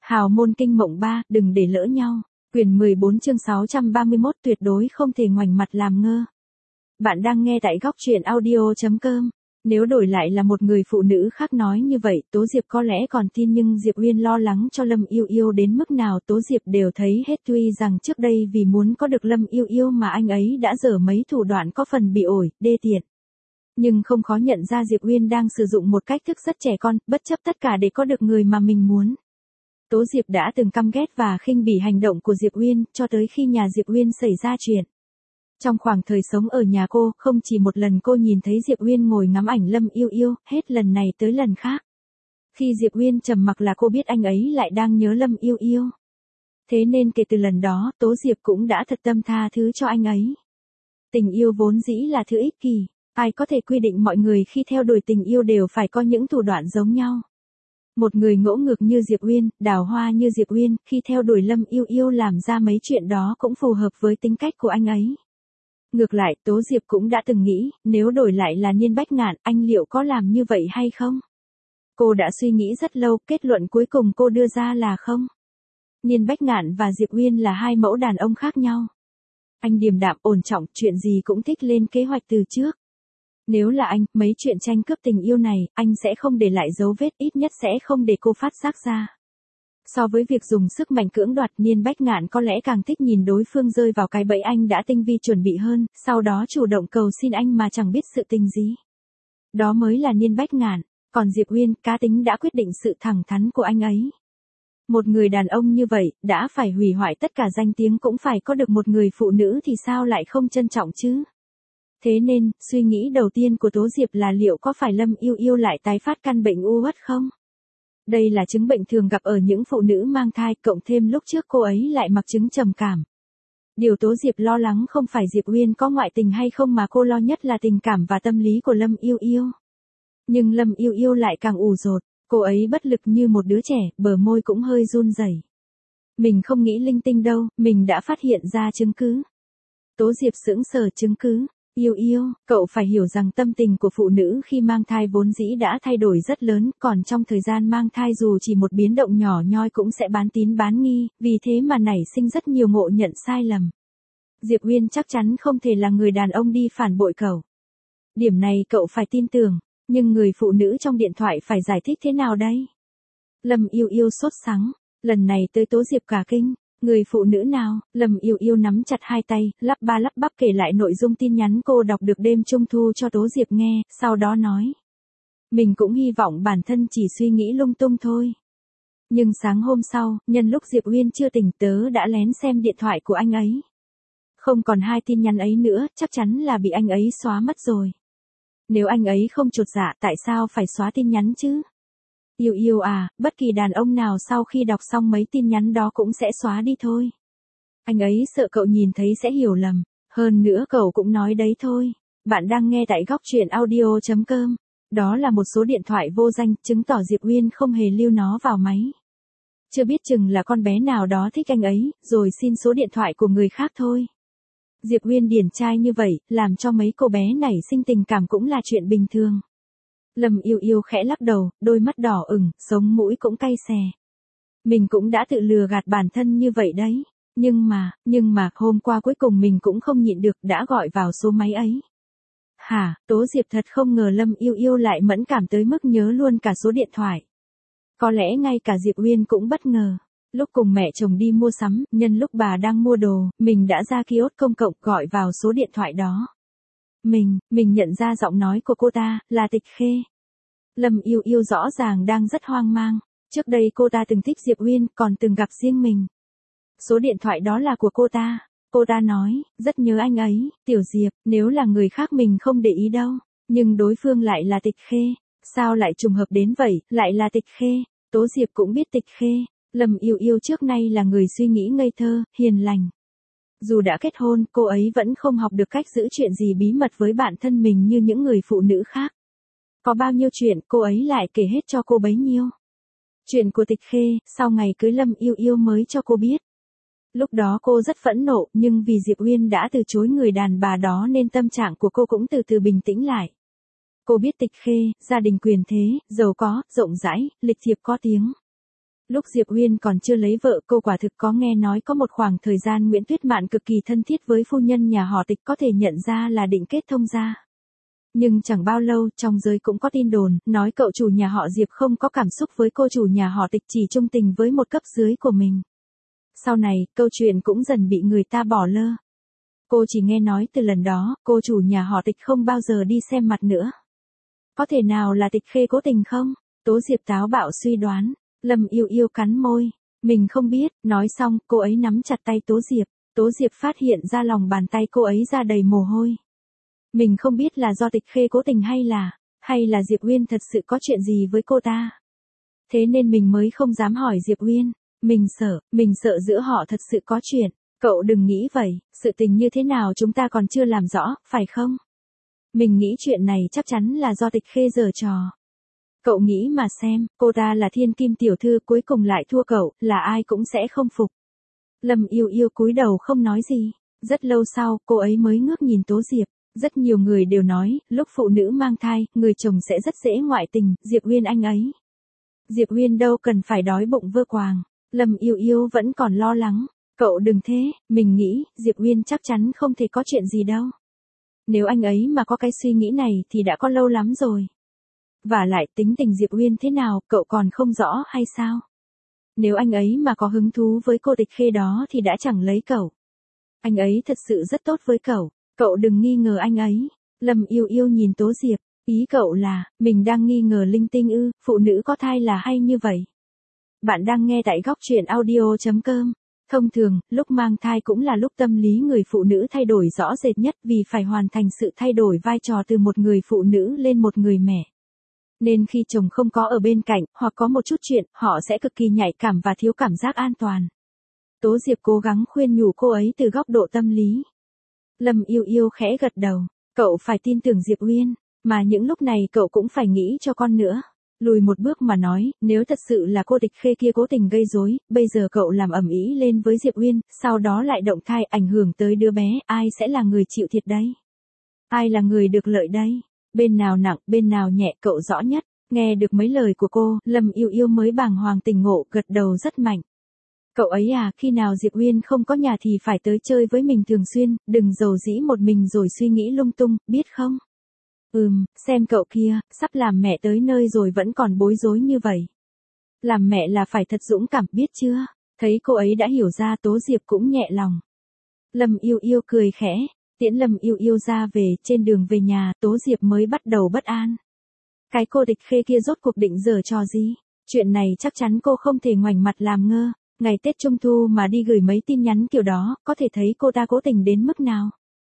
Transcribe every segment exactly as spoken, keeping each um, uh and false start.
Hào môn kinh mộng ba, đừng để lỡ nhau. Quyển mười bốn chương sáu trăm ba mươi mốt tuyệt đối không thể ngoảnh mặt làm ngơ. Bạn đang nghe tại góc truyện audio chấm com. Nếu đổi lại là một người phụ nữ khác nói như vậy, Tố Diệp có lẽ còn tin, nhưng Diệp Uyên lo lắng cho Lâm Yêu Yêu đến mức nào Tố Diệp đều thấy hết. Tuy rằng trước đây vì muốn có được Lâm Yêu Yêu mà anh ấy đã dở mấy thủ đoạn có phần bị ổi, đê tiện. Nhưng không khó nhận ra Diệp Uyên đang sử dụng một cách thức rất trẻ con, bất chấp tất cả để có được người mà mình muốn. Tố Diệp đã từng căm ghét và khinh bỉ hành động của Diệp Uyên, cho tới khi nhà Diệp Uyên xảy ra chuyện. Trong khoảng thời sống ở nhà cô, không chỉ một lần cô nhìn thấy Diệp Uyên ngồi ngắm ảnh Lâm Yêu Yêu, hết lần này tới lần khác. Khi Diệp Uyên trầm mặc là cô biết anh ấy lại đang nhớ Lâm Yêu Yêu. Thế nên kể từ lần đó, Tố Diệp cũng đã thật tâm tha thứ cho anh ấy. Tình yêu vốn dĩ là thứ ích kỷ, ai có thể quy định mọi người khi theo đuổi tình yêu đều phải có những thủ đoạn giống nhau. Một người ngỗ ngược như Diệp Uyên, đào hoa như Diệp Uyên, khi theo đuổi Lâm Yêu Yêu làm ra mấy chuyện đó cũng phù hợp với tính cách của anh ấy. Ngược lại, Tố Diệp cũng đã từng nghĩ, nếu đổi lại là Niên Bách Ngạn, anh liệu có làm như vậy hay không? Cô đã suy nghĩ rất lâu, kết luận cuối cùng cô đưa ra là không. Niên Bách Ngạn và Diệp Uyên là hai mẫu đàn ông khác nhau. Anh điềm đạm, ổn trọng, chuyện gì cũng thích lên kế hoạch từ trước. Nếu là anh, mấy chuyện tranh cướp tình yêu này, anh sẽ không để lại dấu vết, ít nhất sẽ không để cô phát giác ra. So với việc dùng sức mạnh cưỡng đoạt, Niên Bách Ngạn có lẽ càng thích nhìn đối phương rơi vào cái bẫy anh đã tinh vi chuẩn bị hơn, sau đó chủ động cầu xin anh mà chẳng biết sự tình gì. Đó mới là Niên Bách Ngạn, còn Diệp Uyên, cá tính đã quyết định sự thẳng thắn của anh ấy. Một người đàn ông như vậy, đã phải hủy hoại tất cả danh tiếng cũng phải có được một người phụ nữ thì sao lại không trân trọng chứ? Thế nên, suy nghĩ đầu tiên của Tố Diệp là liệu có phải Lâm Yêu Yêu lại tái phát căn bệnh u uất không? Đây là chứng bệnh thường gặp ở những phụ nữ mang thai, cộng thêm lúc trước cô ấy lại mắc chứng trầm cảm. Điều Tố Diệp lo lắng không phải Diệp Uyên có ngoại tình hay không mà cô lo nhất là tình cảm và tâm lý của Lâm Yêu Yêu. Nhưng Lâm Yêu Yêu lại càng ủ rột, cô ấy bất lực như một đứa trẻ, bờ môi cũng hơi run rẩy. Mình không nghĩ linh tinh đâu, mình đã phát hiện ra chứng cứ. Tố Diệp sững sờ. Chứng cứ? Yêu Yêu, cậu phải hiểu rằng tâm tình của phụ nữ khi mang thai vốn dĩ đã thay đổi rất lớn, còn trong thời gian mang thai dù chỉ một biến động nhỏ nhoi cũng sẽ bán tín bán nghi, vì thế mà nảy sinh rất nhiều ngộ nhận sai lầm. Diệp Uyên chắc chắn không thể là người đàn ông đi phản bội cậu. Điểm này cậu phải tin tưởng, nhưng người phụ nữ trong điện thoại phải giải thích thế nào đây? Lâm Yêu Yêu sốt sắng, lần này tới Tố Diệp cả kinh. Người phụ nữ nào? Lâm Yêu Yêu nắm chặt hai tay, lắp ba lắp bắp kể lại nội dung tin nhắn cô đọc được đêm trung thu cho Tố Diệp nghe, sau đó nói. Mình cũng hy vọng bản thân chỉ suy nghĩ lung tung thôi. Nhưng sáng hôm sau, nhân lúc Diệp Uyên chưa tỉnh, tớ đã lén xem điện thoại của anh ấy. Không còn hai tin nhắn ấy nữa, chắc chắn là bị anh ấy xóa mất rồi. Nếu anh ấy không chột dạ, tại sao phải xóa tin nhắn chứ? Yêu Yêu à, bất kỳ đàn ông nào sau khi đọc xong mấy tin nhắn đó cũng sẽ xóa đi thôi. Anh ấy sợ cậu nhìn thấy sẽ hiểu lầm, hơn nữa cậu cũng nói đấy thôi. Bạn đang nghe tại góc truyện audio chấm com. Đó là một số điện thoại vô danh, chứng tỏ Diệp Uyên không hề lưu nó vào máy. Chưa biết chừng là con bé nào đó thích anh ấy, rồi xin số điện thoại của người khác thôi. Diệp Uyên điển trai như vậy, làm cho mấy cô bé nảy sinh tình cảm cũng là chuyện bình thường. Lâm Yêu Yêu khẽ lắc đầu, đôi mắt đỏ ửng, sống mũi cũng cay xè. Mình cũng đã tự lừa gạt bản thân như vậy đấy. Nhưng mà, nhưng mà, hôm qua cuối cùng mình cũng không nhịn được, đã gọi vào số máy ấy. Hả, Tố Diệp thật không ngờ Lâm Yêu Yêu lại mẫn cảm tới mức nhớ luôn cả số điện thoại. Có lẽ ngay cả Diệp Uyên cũng bất ngờ. Lúc cùng mẹ chồng đi mua sắm, nhân lúc bà đang mua đồ, mình đã ra kiosk công cộng gọi vào số điện thoại đó. Mình, mình nhận ra giọng nói của cô ta, là Tịch Khê. Lâm Yêu Yêu rõ ràng đang rất hoang mang. Trước đây cô ta từng thích Diệp Uyên, còn từng gặp riêng mình. Số điện thoại đó là của cô ta. Cô ta nói, rất nhớ anh ấy, Tiểu Diệp, nếu là người khác mình không để ý đâu. Nhưng đối phương lại là Tịch Khê. Sao lại trùng hợp đến vậy, lại là Tịch Khê. Tố Diệp cũng biết Tịch Khê. Lâm Yêu Yêu trước nay là người suy nghĩ ngây thơ, hiền lành. Dù đã kết hôn, cô ấy vẫn không học được cách giữ chuyện gì bí mật với bản thân mình như những người phụ nữ khác. Có bao nhiêu chuyện, cô ấy lại kể hết cho cô bấy nhiêu. Chuyện của Tịch Khê, sau ngày cưới Lâm Yêu Yêu mới cho cô biết. Lúc đó cô rất phẫn nộ, nhưng vì Diệp Uyên đã từ chối người đàn bà đó nên tâm trạng của cô cũng từ từ bình tĩnh lại. Cô biết Tịch Khê, gia đình quyền thế, giàu có, rộng rãi, lịch thiệp có tiếng. Lúc Diệp Uyên còn chưa lấy vợ, cô quả thực có nghe nói có một khoảng thời gian Nguyễn Tuyết Mạn cực kỳ thân thiết với phu nhân nhà họ Tịch, có thể nhận ra là định kết thông gia. Nhưng chẳng bao lâu, trong giới cũng có tin đồn, nói cậu chủ nhà họ Diệp không có cảm xúc với cô chủ nhà họ Tịch, chỉ trung tình với một cấp dưới của mình. Sau này, câu chuyện cũng dần bị người ta bỏ lơ. Cô chỉ nghe nói từ lần đó, cô chủ nhà họ Tịch không bao giờ đi xem mặt nữa. Có thể nào là Tịch Khê cố tình không? Tố Diệp táo bạo suy đoán. Lâm Yêu Yêu cắn môi. Mình không biết, nói xong, cô ấy nắm chặt tay Tố Diệp. Tố Diệp phát hiện ra lòng bàn tay cô ấy ra đầy mồ hôi. Mình không biết là do Tịch Khê cố tình hay là, hay là Diệp Uyên thật sự có chuyện gì với cô ta. Thế nên mình mới không dám hỏi Diệp Uyên. Mình sợ, mình sợ giữa họ thật sự có chuyện. Cậu đừng nghĩ vậy, sự tình như thế nào chúng ta còn chưa làm rõ, phải không? Mình nghĩ chuyện này chắc chắn là do Tịch Khê giở trò. Cậu nghĩ mà xem, cô ta là thiên kim tiểu thư cuối cùng lại thua cậu, là ai cũng sẽ không phục. Lâm Yêu Yêu cúi đầu không nói gì. Rất lâu sau, cô ấy mới ngước nhìn Tố Diệp. Rất nhiều người đều nói, lúc phụ nữ mang thai, người chồng sẽ rất dễ ngoại tình, Diệp Uyên anh ấy. Diệp Uyên đâu cần phải đói bụng vơ quàng. Lâm Yêu Yêu vẫn còn lo lắng. Cậu đừng thế, mình nghĩ, Diệp Uyên chắc chắn không thể có chuyện gì đâu. Nếu anh ấy mà có cái suy nghĩ này thì đã có lâu lắm rồi. Và lại tính tình Diệp Uyên thế nào, cậu còn không rõ hay sao? Nếu anh ấy mà có hứng thú với cô Tịch Khê đó thì đã chẳng lấy cậu. Anh ấy thật sự rất tốt với cậu, cậu đừng nghi ngờ anh ấy. Lâm Yêu Yêu nhìn Tố Diệp, ý cậu là, mình đang nghi ngờ linh tinh ư, phụ nữ có thai là hay như vậy. Bạn đang nghe tại góc truyện audio chấm com. Thông thường, lúc mang thai cũng là lúc tâm lý người phụ nữ thay đổi rõ rệt nhất vì phải hoàn thành sự thay đổi vai trò từ một người phụ nữ lên một người mẹ. Nên khi chồng không có ở bên cạnh, hoặc có một chút chuyện, họ sẽ cực kỳ nhạy cảm và thiếu cảm giác an toàn. Tố Diệp cố gắng khuyên nhủ cô ấy từ góc độ tâm lý. Lâm Yêu Yêu khẽ gật đầu, cậu phải tin tưởng Diệp Uyên, mà những lúc này cậu cũng phải nghĩ cho con nữa. Lùi một bước mà nói, nếu thật sự là cô Tịch Khê kia cố tình gây rối, bây giờ cậu làm ầm ĩ lên với Diệp Uyên, sau đó lại động thai ảnh hưởng tới đứa bé, ai sẽ là người chịu thiệt đây? Ai là người được lợi đây? Bên nào nặng, bên nào nhẹ cậu rõ nhất. Nghe được mấy lời của cô, Lâm Yêu Yêu mới bàng hoàng tỉnh ngộ, gật đầu rất mạnh. Cậu ấy à, khi nào Diệp Uyên không có nhà thì phải tới chơi với mình thường xuyên, đừng giàu dĩ một mình rồi suy nghĩ lung tung, biết không? Ừm, xem cậu kia, sắp làm mẹ tới nơi rồi vẫn còn bối rối như vậy. Làm mẹ là phải thật dũng cảm, biết chưa? Thấy cô ấy đã hiểu ra, Tố Diệp cũng nhẹ lòng. Lâm Yêu Yêu cười khẽ, tiễn Lâm Yêu Yêu ra về, trên đường về nhà, Tố Diệp mới bắt đầu bất an. Cái cô Tịch Khê kia rốt cuộc định giở trò gì? Chuyện này chắc chắn cô không thể ngoảnh mặt làm ngơ. Ngày Tết Trung Thu mà đi gửi mấy tin nhắn kiểu đó, có thể thấy cô ta cố tình đến mức nào.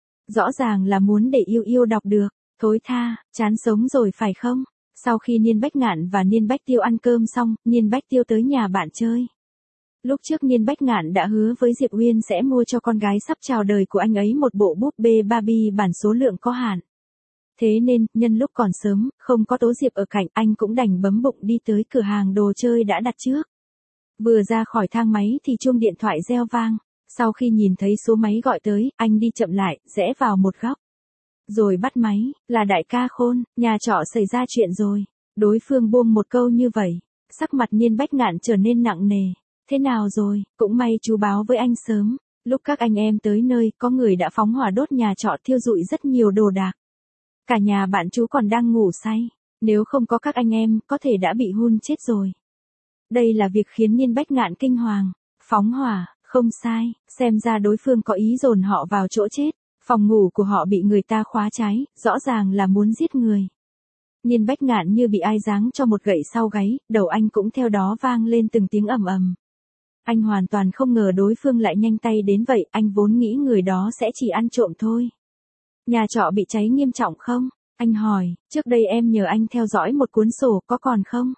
Rõ ràng là muốn để Yêu Yêu đọc được. Thối tha, chán sống rồi phải không? Sau khi Niên Bách Ngạn và Niên Bách Tiêu ăn cơm xong, Niên Bách Tiêu tới nhà bạn chơi. Lúc trước Niên Bách Ngạn đã hứa với Diệp Uyên sẽ mua cho con gái sắp chào đời của anh ấy một bộ búp bê Barbie bản số lượng có hạn. Thế nên, nhân lúc còn sớm, không có Tố Diệp ở cạnh, anh cũng đành bấm bụng đi tới cửa hàng đồ chơi đã đặt trước. Vừa ra khỏi thang máy thì chuông điện thoại reo vang. Sau khi nhìn thấy số máy gọi tới, anh đi chậm lại, rẽ vào một góc. Rồi bắt máy, là đại ca Khôn, nhà trọ xảy ra chuyện rồi. Đối phương buông một câu như vậy, sắc mặt Niên Bách Ngạn trở nên nặng nề. Thế nào rồi, cũng may chú báo với anh sớm. Lúc các anh em tới nơi, có người đã phóng hỏa đốt nhà trọ thiêu rụi rất nhiều đồ đạc. Cả nhà bạn chú còn đang ngủ say. Nếu không có các anh em, có thể đã bị hun chết rồi. Đây là việc khiến Niên Bách Ngạn kinh hoàng. Phóng hỏa, không sai, xem ra đối phương có ý dồn họ vào chỗ chết. Phòng ngủ của họ bị người ta khóa trái, rõ ràng là muốn giết người. Niên Bách Ngạn như bị ai giáng cho một gậy sau gáy, đầu anh cũng theo đó vang lên từng tiếng ầm ầm. Anh hoàn toàn không ngờ đối phương lại nhanh tay đến vậy, anh vốn nghĩ người đó sẽ chỉ ăn trộm thôi. Nhà trọ bị cháy nghiêm trọng không? Anh hỏi, trước đây em nhờ anh theo dõi một cuốn sổ, có còn không?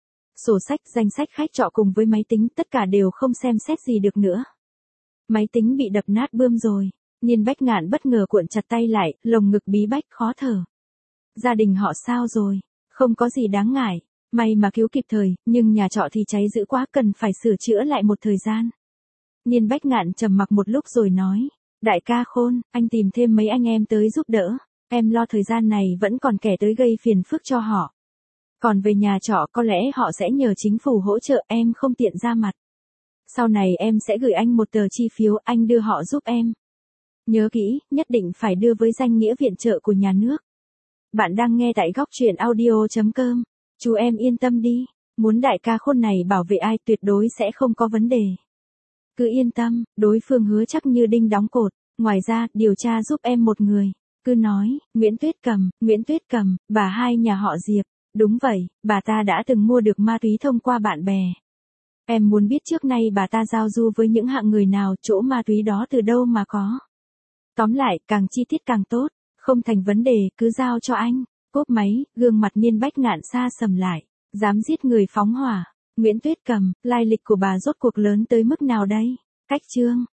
Sổ sách, danh sách khách trọ cùng với máy tính, tất cả đều không xem xét gì được nữa. Máy tính bị đập nát bươm rồi. Niên Bách Ngạn bất ngờ cuộn chặt tay lại, lồng ngực bí bách khó thở. Gia đình họ sao rồi? Không có gì đáng ngại, may mà cứu kịp thời, nhưng nhà trọ thì cháy dữ quá, cần phải sửa chữa lại một thời gian. Niên Bách Ngạn trầm mặc một lúc rồi nói, đại ca Khôn, anh tìm thêm mấy anh em tới giúp đỡ, em lo thời gian này vẫn còn kẻ tới gây phiền phức cho họ. Còn về nhà trọ có lẽ họ sẽ nhờ chính phủ hỗ trợ, em không tiện ra mặt. Sau này em sẽ gửi anh một tờ chi phiếu, anh đưa họ giúp em. Nhớ kỹ, nhất định phải đưa với danh nghĩa viện trợ của nhà nước. Bạn đang nghe tại góc truyện audio chấm com. Chú em yên tâm đi, muốn đại ca khôn này bảo vệ ai tuyệt đối sẽ không có vấn đề. Cứ yên tâm, đối phương hứa chắc như đinh đóng cột. Ngoài ra, điều tra giúp em một người. Cứ nói, Nguyễn Tuyết Cầm, Nguyễn Tuyết Cầm, bà hai nhà họ Diệp. Đúng vậy, bà ta đã từng mua được ma túy thông qua bạn bè. Em muốn biết trước nay bà ta giao du với những hạng người nào, chỗ ma túy đó từ đâu mà có. Tóm lại, càng chi tiết càng tốt, không thành vấn đề, cứ giao cho anh. Cốp máy, gương mặt Niên Bách Ngạn xa sầm lại, dám giết người phóng hỏa. Nguyễn Tuyết Cầm, lai lịch của bà rốt cuộc lớn tới mức nào đây? Cách chương